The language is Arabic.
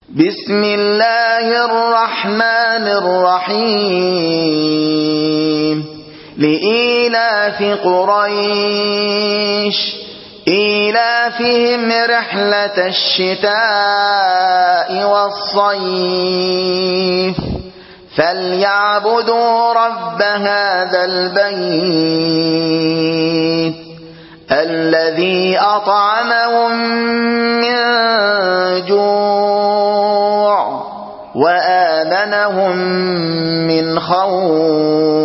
بسم الله الرحمن الرحيم لإيلاف قريش إيلافهم رحلة الشتاء والصيف فليعبدوا رب هذا البيت الذي أطعمهم من جوع وآمنهم من خوف.